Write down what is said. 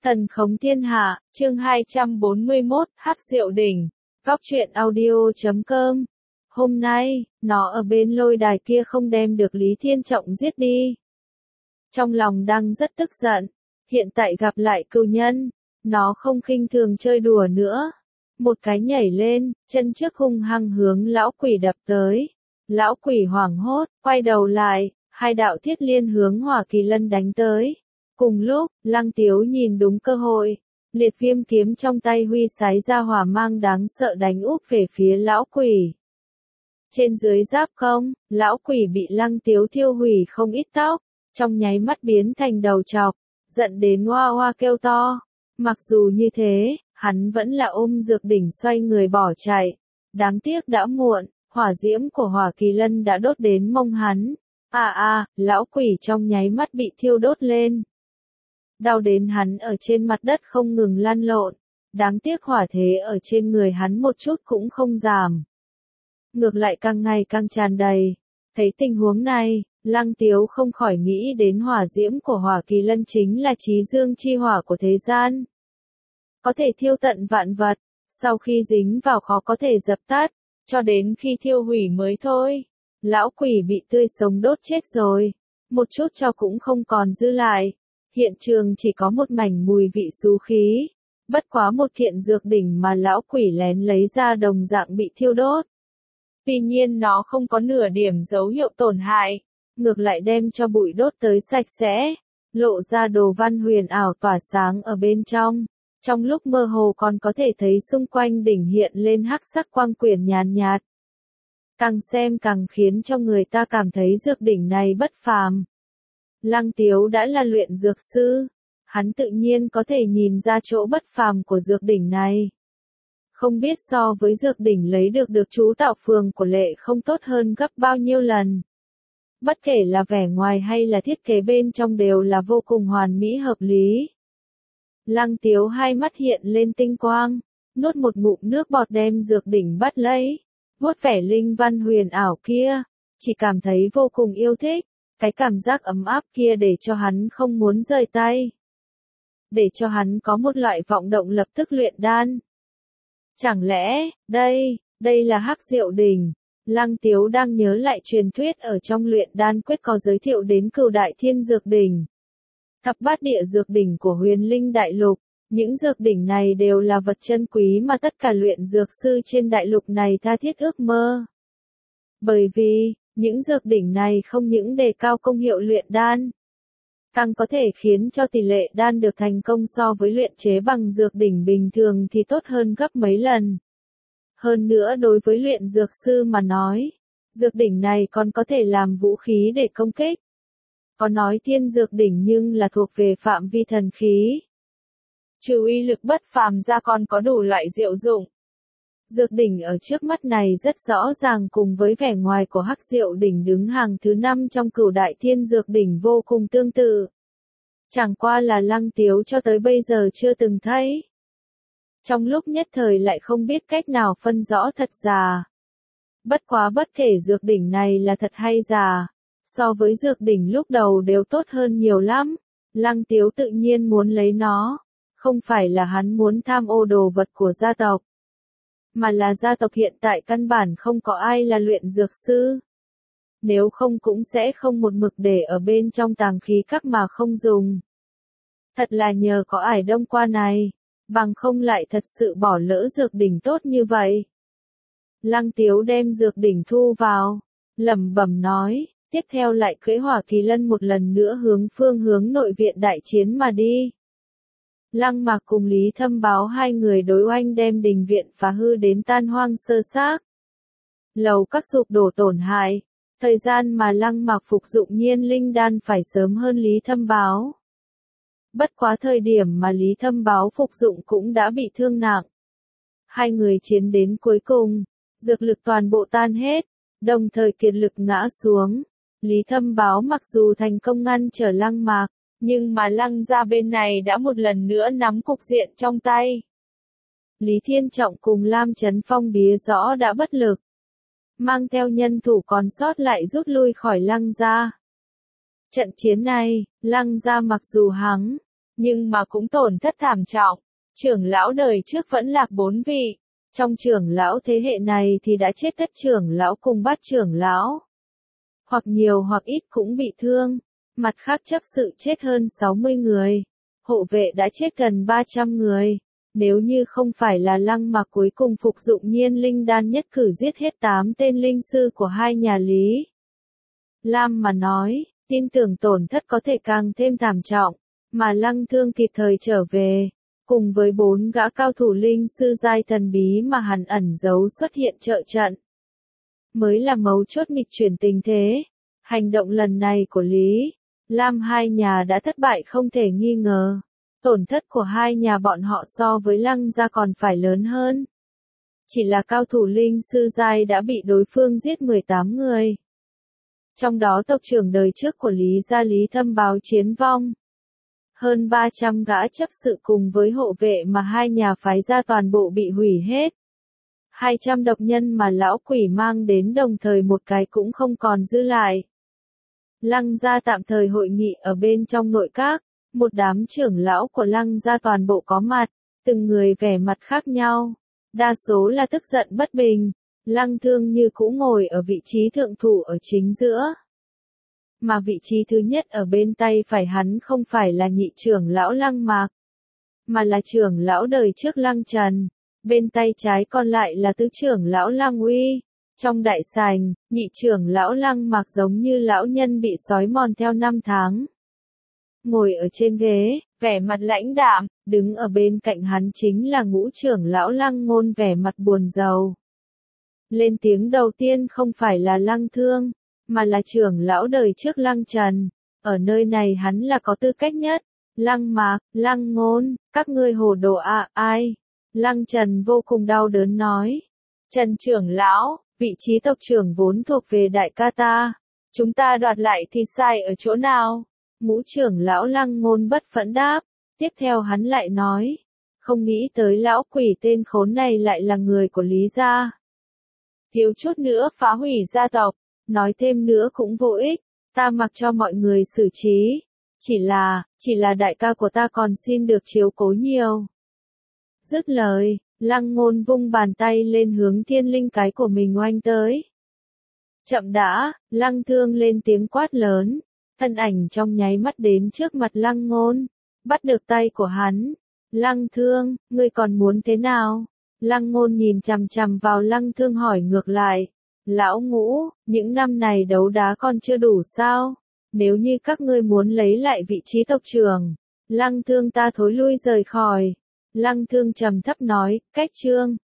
Thần khống thiên hạ, chương 241, Hắc Diệu Đỉnh. Góc truyện audio.com. Hôm nay, nó ở bên lôi đài kia không đem được Lý Thiên Trọng giết đi. Trong lòng đang rất tức giận, hiện tại gặp lại cừu nhân, nó không khinh thường chơi đùa nữa. Một cái nhảy lên, chân trước hung hăng hướng lão quỷ đập tới. Lão quỷ hoảng hốt, quay đầu lại, hai đạo thiết liên hướng Hỏa Kỳ Lân đánh tới. Cùng lúc, Lăng Tiếu nhìn đúng cơ hội, liệt viêm kiếm trong tay huy sái ra hỏa mang đáng sợ đánh úp về phía lão quỷ. Trên dưới giáp công, lão quỷ bị Lăng Tiếu thiêu hủy không ít tóc, trong nháy mắt biến thành đầu trọc, giận đến hoa hoa kêu to. Mặc dù như thế, hắn vẫn là ôm dược đỉnh xoay người bỏ chạy. Đáng tiếc đã muộn, hỏa diễm của Hỏa Kỳ Lân đã đốt đến mông hắn. Lão quỷ trong nháy mắt bị thiêu đốt lên. Đau đến hắn ở trên mặt đất không ngừng lăn lộn, đáng tiếc hỏa thế ở trên người hắn một chút cũng không giảm. Ngược lại càng ngày càng tràn đầy. Thấy tình huống này, Lăng Tiếu không khỏi nghĩ đến hỏa diễm của Hỏa Kỳ Lân chính là chí dương chi hỏa của thế gian. Có thể thiêu tận vạn vật, sau khi dính vào khó có thể dập tắt, cho đến khi thiêu hủy mới thôi. Lão quỷ bị tươi sống đốt chết rồi, một chút cho cũng không còn dư lại. Hiện trường chỉ có một mảnh mùi vị xú khí, bất quá một kiện dược đỉnh mà lão quỷ lén lấy ra đồng dạng bị thiêu đốt. Tuy nhiên nó không có nửa điểm dấu hiệu tổn hại, ngược lại đem cho bụi đốt tới sạch sẽ, lộ ra đồ văn huyền ảo tỏa sáng ở bên trong. Trong lúc mơ hồ còn có thể thấy xung quanh đỉnh hiện lên hắc sắc quang quyển nhàn nhạt. Càng xem càng khiến cho người ta cảm thấy dược đỉnh này bất phàm. Lăng Tiếu đã là luyện dược sư, hắn tự nhiên có thể nhìn ra chỗ bất phàm của dược đỉnh này. Không biết so với dược đỉnh lấy được chú tạo phường của Lệ không tốt hơn gấp bao nhiêu lần. Bất kể là vẻ ngoài hay là thiết kế bên trong đều là vô cùng hoàn mỹ hợp lý. Lăng Tiếu hai mắt hiện lên tinh quang, nuốt một ngụm nước bọt đem dược đỉnh bắt lấy, vuốt vẻ linh văn huyền ảo kia, chỉ cảm thấy vô cùng yêu thích. Cái cảm giác ấm áp kia để cho hắn không muốn rời tay. Để cho hắn có một loại vọng động lập tức luyện đan. Chẳng lẽ, đây là Hắc Diệu Đỉnh. Lăng Tiếu đang nhớ lại truyền thuyết ở trong luyện đan quyết có giới thiệu đến Cửu Đại Thiên Dược Đỉnh. Thập bát địa dược đỉnh của Huyền Linh Đại Lục. Những dược đỉnh này đều là vật chân quý mà tất cả luyện dược sư trên đại lục này tha thiết ước mơ. Bởi vì, những dược đỉnh này không những đề cao công hiệu luyện đan, càng có thể khiến cho tỷ lệ đan được thành công so với luyện chế bằng dược đỉnh bình thường thì tốt hơn gấp mấy lần. Hơn nữa đối với luyện dược sư mà nói, dược đỉnh này còn có thể làm vũ khí để công kích. Có nói thiên dược đỉnh nhưng là thuộc về phạm vi thần khí. Trừ uy lực bất phàm ra còn có đủ loại diệu dụng. Dược đỉnh ở trước mắt này rất rõ ràng cùng với vẻ ngoài của Hắc Diệu Đỉnh đứng hàng thứ 5 trong Cửu Đại Thiên Dược Đỉnh vô cùng tương tự. Chẳng qua là Lăng Tiếu cho tới bây giờ chưa từng thấy. Trong lúc nhất thời lại không biết cách nào phân rõ thật giả. Bất quá bất kể dược đỉnh này là thật hay giả, so với dược đỉnh lúc đầu đều tốt hơn nhiều lắm. Lăng Tiếu tự nhiên muốn lấy nó, không phải là hắn muốn tham ô đồ vật của gia tộc. Mà là gia tộc hiện tại căn bản không có ai là luyện dược sư. Nếu không cũng sẽ không một mực để ở bên trong tàng khí các mà không dùng. Thật là nhờ có ải đông qua này, bằng không lại thật sự bỏ lỡ dược đỉnh tốt như vậy. Lăng Tiếu đem dược đỉnh thu vào, lẩm bẩm nói, tiếp theo lại cưỡi Hỏa Kỳ Lân một lần nữa phương hướng nội viện đại chiến mà đi. Lăng Mạc cùng Lý Thâm Báo hai người đối oanh đem đình viện phá hư đến tan hoang sơ xác. Lầu các sụp đổ tổn hại, thời gian mà Lăng Mạc phục dụng nhiên linh đan phải sớm hơn Lý Thâm Báo. Bất quá thời điểm mà Lý Thâm Báo phục dụng cũng đã bị thương nặng. Hai người chiến đến cuối cùng, dược lực toàn bộ tan hết, đồng thời kiệt lực ngã xuống. Lý Thâm Báo mặc dù thành công ngăn trở Lăng Mạc, nhưng mà Lăng gia bên này đã một lần nữa nắm cục diện trong tay. Lý Thiên Trọng cùng Lam Chấn Phong bía rõ đã bất lực. Mang theo nhân thủ còn sót lại rút lui khỏi Lăng gia. Trận chiến này, Lăng gia mặc dù hắng, nhưng mà cũng tổn thất thảm trọng. Trưởng lão đời trước vẫn lạc 4 vị. Trong trưởng lão thế hệ này thì đã chết thất trưởng lão cùng bát trưởng lão. Hoặc nhiều hoặc ít cũng bị thương. Mặt khác chấp sự chết hơn 60 người. Hộ vệ đã chết gần 300 người. Nếu như không phải là Lăng Mạc cuối cùng phục dụng nhiên linh đan nhất cử giết hết 8 tên linh sư của hai nhà Lý Lam mà nói, tin tưởng tổn thất có thể càng thêm thảm trọng, mà Lăng Thương kịp thời trở về, cùng với 4 gã cao thủ linh sư giai thần bí mà hắn ẩn giấu xuất hiện trợ trận. Mới là mấu chốt nghịch chuyển tình thế. Hành động lần này của Lý Lam hai nhà đã thất bại không thể nghi ngờ. Tổn thất của hai nhà bọn họ so với Lăng gia còn phải lớn hơn. Chỉ là cao thủ linh sư giai đã bị đối phương giết 18 người. Trong đó tộc trưởng đời trước của Lý gia Lý Thâm báo chiến vong. Hơn 300 gã chấp sự cùng với hộ vệ mà hai nhà phái ra toàn bộ bị hủy hết. 200 độc nhân mà lão quỷ mang đến đồng thời một cái cũng không còn giữ lại. Lăng gia tạm thời hội nghị ở bên trong nội các. Một đám trưởng lão của Lăng gia toàn bộ có mặt, từng người vẻ mặt khác nhau. Đa số là tức giận bất bình. Lăng Thương như cũ ngồi ở vị trí thượng thủ ở chính giữa. Mà vị trí thứ nhất ở bên tay phải hắn không phải là nhị trưởng lão Lăng Mạc, mà là trưởng lão đời trước Lăng Trần. Bên tay trái còn lại là tứ trưởng lão Lăng Uy. Trong đại sảnh, nhị trưởng lão Lăng Mạc giống như lão nhân bị sói mòn theo năm tháng. Ngồi ở trên ghế, vẻ mặt lãnh đạm, đứng ở bên cạnh hắn chính là ngũ trưởng lão Lăng Ngôn vẻ mặt buồn rầu. Lên tiếng đầu tiên không phải là Lăng Thương, mà là trưởng lão đời trước Lăng Trần. Ở nơi này hắn là có tư cách nhất. Lăng Mạc, Lăng Ngôn, các ngươi hồ đồ à, ai? Lăng Trần vô cùng đau đớn nói. Trần trưởng lão, vị trí tộc trưởng vốn thuộc về đại ca ta. Chúng ta đoạt lại thì sai ở chỗ nào? Ngũ trưởng lão Lăng Ngôn bất phẫn đáp. Tiếp theo hắn lại nói. Không nghĩ tới lão quỷ tên khốn này lại là người của Lý gia. Thiếu chút nữa phá hủy gia tộc. Nói thêm nữa cũng vô ích. Ta mặc cho mọi người xử trí. Chỉ là đại ca của ta còn xin được chiếu cố nhiều. Dứt lời, Lăng Ngôn vung bàn tay lên hướng thiên linh cái của mình oanh tới. Chậm đã, Lăng Thương lên tiếng quát lớn. Thân ảnh trong nháy mắt đến trước mặt Lăng Ngôn. Bắt được tay của hắn. Lăng Thương, ngươi còn muốn thế nào? Lăng Ngôn nhìn chằm chằm vào Lăng Thương hỏi ngược lại. Lão Ngũ, những năm này đấu đá còn chưa đủ sao? Nếu như các ngươi muốn lấy lại vị trí tộc trưởng, Lăng Thương ta thối lui rời khỏi. Lăng Thương trầm thấp nói, cách trương,